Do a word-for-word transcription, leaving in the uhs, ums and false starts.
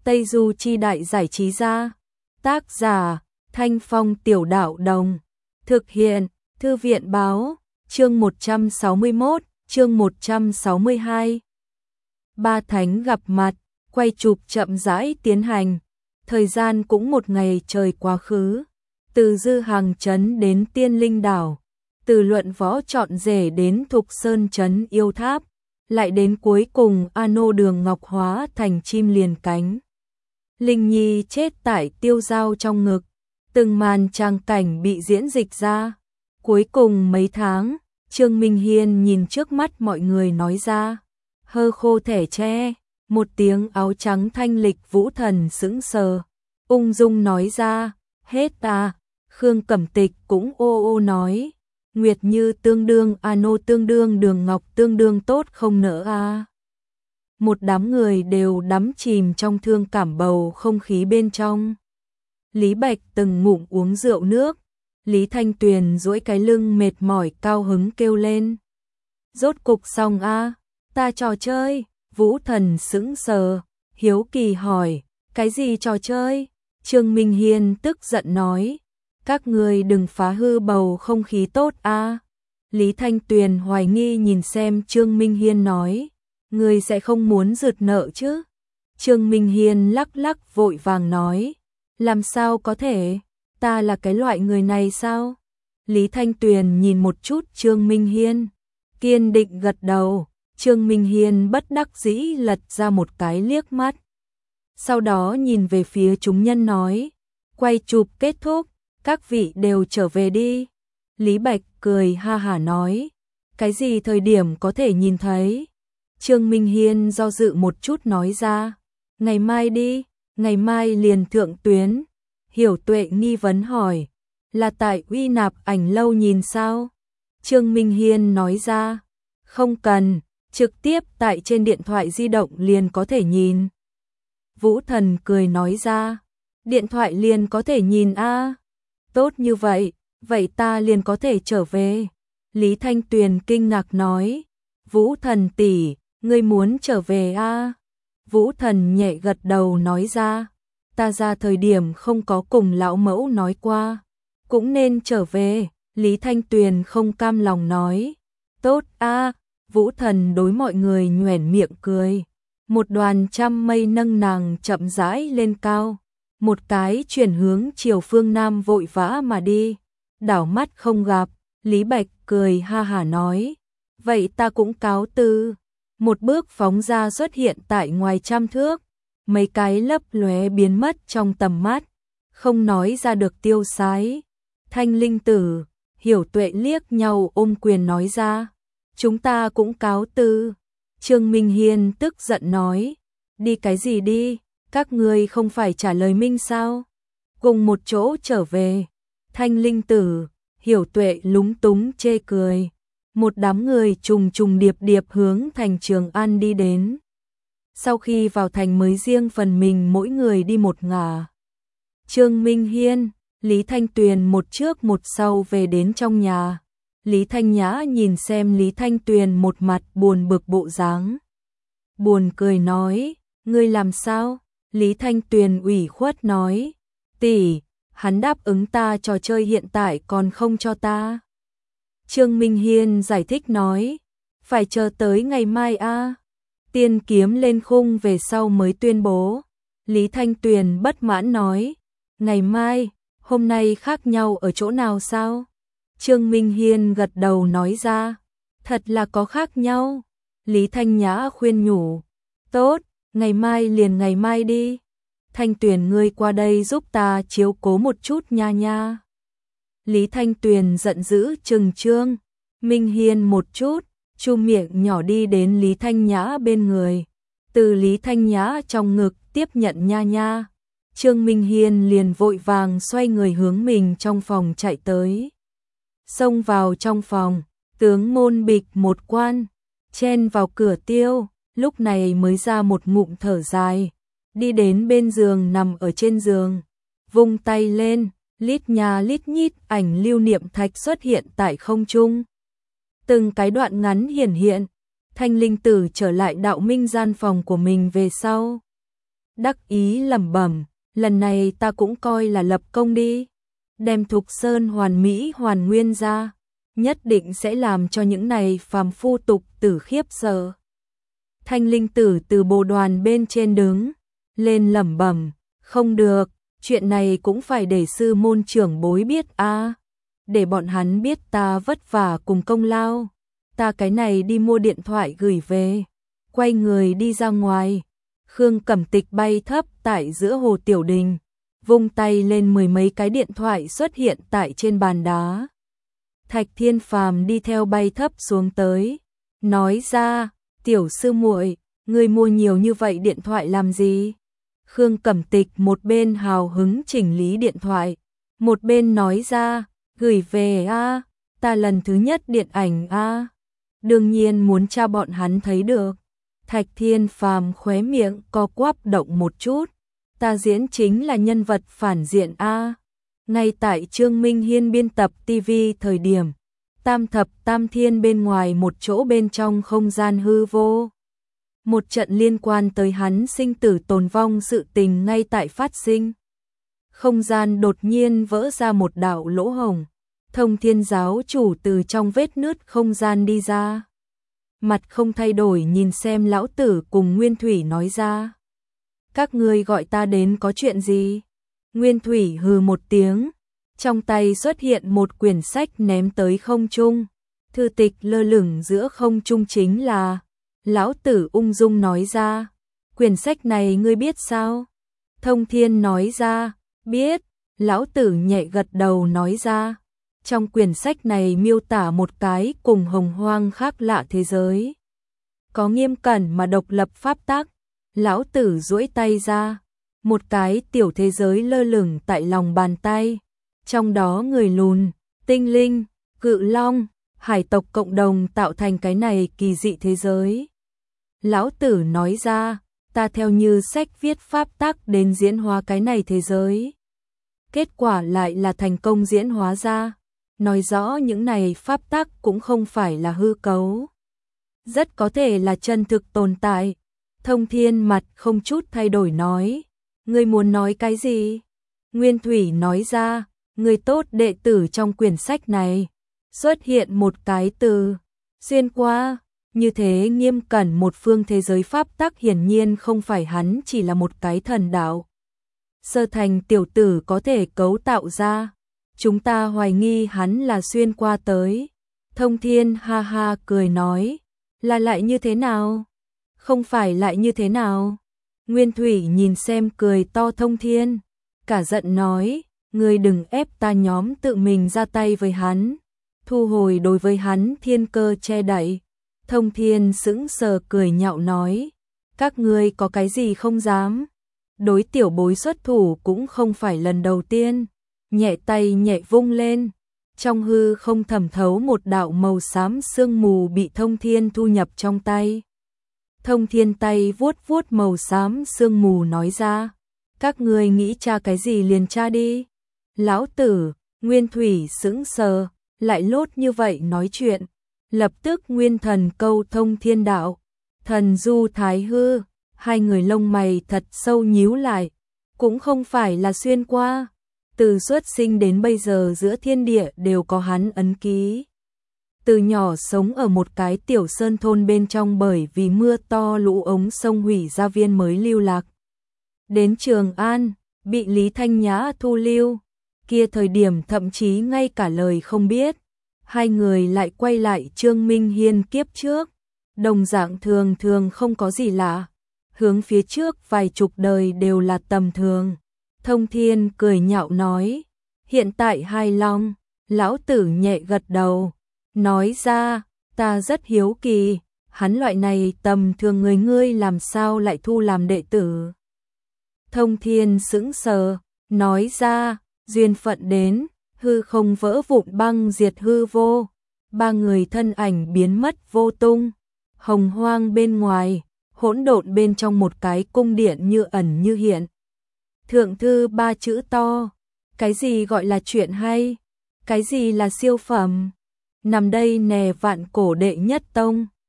Tây Du Chi Đại Giải Trí Gia. Tác giả Thanh Phong Tiểu Đạo Đồng. Thực hiện Thư viện Báo. Chương một trăm sáu mươi mốt, chương một trăm sáu mươi hai. Ba thánh gặp mặt, quay chụp chậm rãi tiến hành. Thời gian cũng một ngày trời quá khứ. Từ Dư Hàng Trấn đến Tiên Linh Đảo, từ Luận Võ Trọn Rể đến Thục Sơn Trấn Yêu Tháp, lại đến cuối cùng Ano Đường Ngọc hóa thành chim liền cánh. Linh Nhi chết tại Tiêu Giao trong ngực, từng màn trang cảnh bị diễn dịch ra. Cuối cùng mấy tháng, Trương Minh Hiên nhìn trước mắt mọi người nói ra, hơ khô thẻ tre, một tiếng áo trắng thanh lịch Vũ Thần sững sờ, ung dung nói ra, hết à. Khương Cẩm Tịch cũng ô ô nói, Nguyệt Như tương đương Ano tương đương Đường Ngọc tương đương tốt không nỡ a. Một đám người đều đắm chìm trong thương cảm bầu không khí bên trong. Lý Bạch từng ngụm uống rượu nước, Lý Thanh Tuyền duỗi cái lưng mệt mỏi cao hứng kêu lên. Rốt cục xong a, ta trò chơi. Vũ Thần sững sờ, hiếu kỳ hỏi, cái gì trò chơi? Trương Minh Hiên tức giận nói, các người đừng phá hư bầu không khí tốt a. Lý Thanh Tuyền hoài nghi nhìn xem Trương Minh Hiên nói, người sẽ không muốn rượt nợ chứ? Trương Minh Hiên lắc lắc vội vàng nói, làm sao có thể, ta là cái loại người này sao? Lý Thanh Tuyền nhìn một chút Trương Minh Hiên, kiên định gật đầu. Trương Minh Hiên bất đắc dĩ lật ra một cái liếc mắt. Sau đó nhìn về phía chúng nhân nói, quay chụp kết thúc, các vị đều trở về đi. Lý Bạch cười ha hả nói, cái gì thời điểm có thể nhìn thấy? Trương Minh Hiên do dự một chút nói ra, ngày mai đi, ngày mai liền thượng tuyến. Hiểu Tuệ nghi vấn hỏi, là tại Uy Nạp Ảnh Lâu nhìn sao? Trương Minh Hiên nói ra, không cần, trực tiếp tại trên điện thoại di động liền có thể nhìn. Vũ Thần cười nói ra, điện thoại liền có thể nhìn a, tốt như vậy, vậy ta liền có thể trở về. Lý Thanh Tuyền kinh ngạc nói, Vũ Thần tỷ, ngươi muốn trở về a? Vũ Thần nhẹ gật đầu nói ra, ta ra thời điểm không có cùng lão mẫu nói qua, cũng nên trở về. Lý Thanh Tuyền không cam lòng nói, tốt a. Vũ Thần đối mọi người nhoẻn miệng cười, một đoàn trăm mây nâng nàng chậm rãi lên cao, một cái chuyển hướng chiều phương Nam vội vã mà đi, đảo mắt không gặp. Lý Bạch cười ha hả nói, vậy ta cũng cáo từ. Một bước phóng ra xuất hiện tại ngoài trăm thước, mấy cái lấp lóe biến mất trong tầm mắt, không nói ra được tiêu sái. Thanh Linh Tử, Hiểu Tuệ liếc nhau ôm quyền nói ra, chúng ta cũng cáo từ. Trương Minh Hiên tức giận nói, đi cái gì đi, các ngươi không phải trả lời minh sao? Cùng một chỗ trở về. Thanh Linh Tử, Hiểu Tuệ lúng túng chê cười. Một đám người trùng trùng điệp điệp hướng thành Trường An đi đến. Sau khi vào thành mới riêng phần mình mỗi người đi một ngả. Trương Minh Hiên, Lý Thanh Tuyền một trước một sau về đến trong nhà. Lý Thanh Nhã nhìn xem Lý Thanh Tuyền một mặt buồn bực bộ dáng, buồn cười nói, ngươi làm sao? Lý Thanh Tuyền ủy khuất nói, tỷ, hắn đáp ứng ta trò chơi hiện tại còn không cho ta. Trương Minh Hiên giải thích nói, phải chờ tới ngày mai a. Tiên kiếm lên khung về sau mới tuyên bố. Lý Thanh Tuyền bất mãn nói, ngày mai, hôm nay khác nhau ở chỗ nào sao? Trương Minh Hiên gật đầu nói ra, thật là có khác nhau. Lý Thanh Nhã khuyên nhủ, tốt, ngày mai liền ngày mai đi. Thanh Tuyền ngươi qua đây giúp ta chiếu cố một chút nha nha. Lý Thanh Tuyền giận dữ trừng Trương Minh Hiên một chút, chu miệng nhỏ đi đến Lý Thanh Nhã bên người, từ Lý Thanh Nhã trong ngực tiếp nhận nha nha. Trương Minh Hiên liền vội vàng xoay người hướng mình trong phòng chạy tới. Xông vào trong phòng, tướng môn bịch một quan, chen vào cửa tiêu, lúc này mới ra một ngụm thở dài, đi đến bên giường nằm ở trên giường, vung tay lên, lít nha lít nhít ảnh lưu niệm thạch xuất hiện tại không trung. Từng cái đoạn ngắn hiển hiện, Thanh Linh Tử trở lại đạo minh gian phòng của mình về sau. đắc ý lẩm bẩm, lần này ta cũng coi là lập công đi, đem Thục Sơn hoàn mỹ hoàn nguyên ra, nhất định sẽ làm cho những này phàm phu tục tử khiếp sợ. Thanh Linh Tử từ bồ đoàn bên trên đứng lên lẩm bẩm, không được, chuyện này cũng phải để sư môn trưởng bối biết a, à, để bọn hắn biết ta vất vả cùng công lao. Ta cái này đi mua điện thoại gửi về, quay người đi ra ngoài. Khương Cẩm Tịch bay thấp tại giữa hồ Tiểu Đình, vung tay lên mười mấy cái điện thoại xuất hiện tại trên bàn đá. Thạch Thiên Phàm đi theo bay thấp xuống tới, nói ra, tiểu sư muội, ngươi mua nhiều như vậy điện thoại làm gì? Khương Cẩm Tịch một bên hào hứng chỉnh lý điện thoại, một bên nói ra, gửi về a, à, ta lần thứ nhất điện ảnh a, à. Đương nhiên muốn cho bọn hắn thấy được. Thạch Thiên Phàm khóe miệng co quắp động một chút, ta diễn chính là nhân vật phản diện a. À. Ngay tại Trương Minh Hiên biên tập ti vi thời điểm, Tam Thập Tam Thiên bên ngoài một chỗ bên trong không gian hư vô. Một trận liên quan tới hắn sinh tử tồn vong sự tình ngay tại phát sinh. Không gian đột nhiên vỡ ra một đạo lỗ hổng, Thông Thiên giáo chủ từ trong vết nứt không gian đi ra. Mặt không thay đổi nhìn xem lão tử cùng Nguyên Thủy nói ra. Các ngươi gọi ta đến có chuyện gì? Nguyên Thủy hừ một tiếng, trong tay xuất hiện một quyển sách ném tới không trung. Thư tịch lơ lửng giữa không trung chính là... Lão tử ung dung nói ra, quyển sách này ngươi biết sao? Thông Thiên nói ra, biết. Lão tử nhẹ gật đầu nói ra, trong quyển sách này miêu tả một cái cùng hồng hoang khác lạ thế giới. Có nghiêm cẩn mà độc lập pháp tắc. Lão tử duỗi tay ra, một cái tiểu thế giới lơ lửng tại lòng bàn tay. Trong đó người lùn, tinh linh, cự long, hải tộc cộng đồng tạo thành cái này kỳ dị thế giới. Lão tử nói ra, ta theo như sách viết pháp tắc đến diễn hóa cái này thế giới. Kết quả lại là thành công diễn hóa ra, nói rõ những này pháp tắc cũng không phải là hư cấu. Rất có thể là chân thực tồn tại. Thông Thiên mặt không chút thay đổi nói, ngươi muốn nói cái gì? Nguyên Thủy nói ra, người tốt đệ tử trong quyển sách này, xuất hiện một cái từ, xuyên qua. Như thế nghiêm cẩn một phương thế giới pháp tắc hiển nhiên không phải hắn chỉ là một cái thần đạo. Sơ thành tiểu tử có thể cấu tạo ra. Chúng ta hoài nghi hắn là xuyên qua tới. Thông Thiên ha ha cười nói, là lại như thế nào? Không phải lại như thế nào? Nguyên Thủy nhìn xem cười to Thông Thiên, cả giận nói, ngươi đừng ép ta nhóm tự mình ra tay với hắn, thu hồi đối với hắn thiên cơ che đậy. Thông Thiên sững sờ cười nhạo nói, các ngươi có cái gì không dám? Đối tiểu bối xuất thủ cũng không phải lần đầu tiên. Nhẹ tay nhẹ vung lên, trong hư không thẩm thấu một đạo màu xám sương mù bị Thông Thiên thu nhập trong tay. Thông Thiên tay vuốt vuốt màu xám sương mù nói ra, các ngươi nghĩ tra cái gì liền tra đi. Lão tử, Nguyên Thủy sững sờ, lại lốt như vậy nói chuyện. Lập tức nguyên thần câu thông thiên đạo, thần du thái hư, hai người lông mày thật sâu nhíu lại, cũng không phải là xuyên qua, từ xuất sinh đến bây giờ giữa thiên địa đều có hắn ấn ký. Từ nhỏ sống ở một cái tiểu sơn thôn bên trong bởi vì mưa to lũ ống sông hủy gia viên mới lưu lạc. Đến Trường An, bị Lý Thanh Nhã thu lưu, kia thời điểm thậm chí ngay cả lời không biết. Hai người lại quay lại Trương Minh Hiên kiếp trước, đồng dạng thường thường không có gì lạ, hướng phía trước vài chục đời đều là tầm thường. Thông Thiên cười nhạo nói, hiện tại hài lòng. Lão tử nhẹ gật đầu, nói ra, ta rất hiếu kỳ, hắn loại này tầm thường người ngươi làm sao lại thu làm đệ tử. Thông Thiên sững sờ, nói ra, duyên phận đến, hư không vỡ vụn băng diệt hư vô, ba người thân ảnh biến mất vô tung. Hồng hoang bên ngoài, hỗn độn bên trong một cái cung điện như ẩn như hiện. Thượng thư ba chữ to, cái gì gọi là chuyện hay, cái gì là siêu phẩm. Nằm đây nè vạn cổ đệ nhất tông,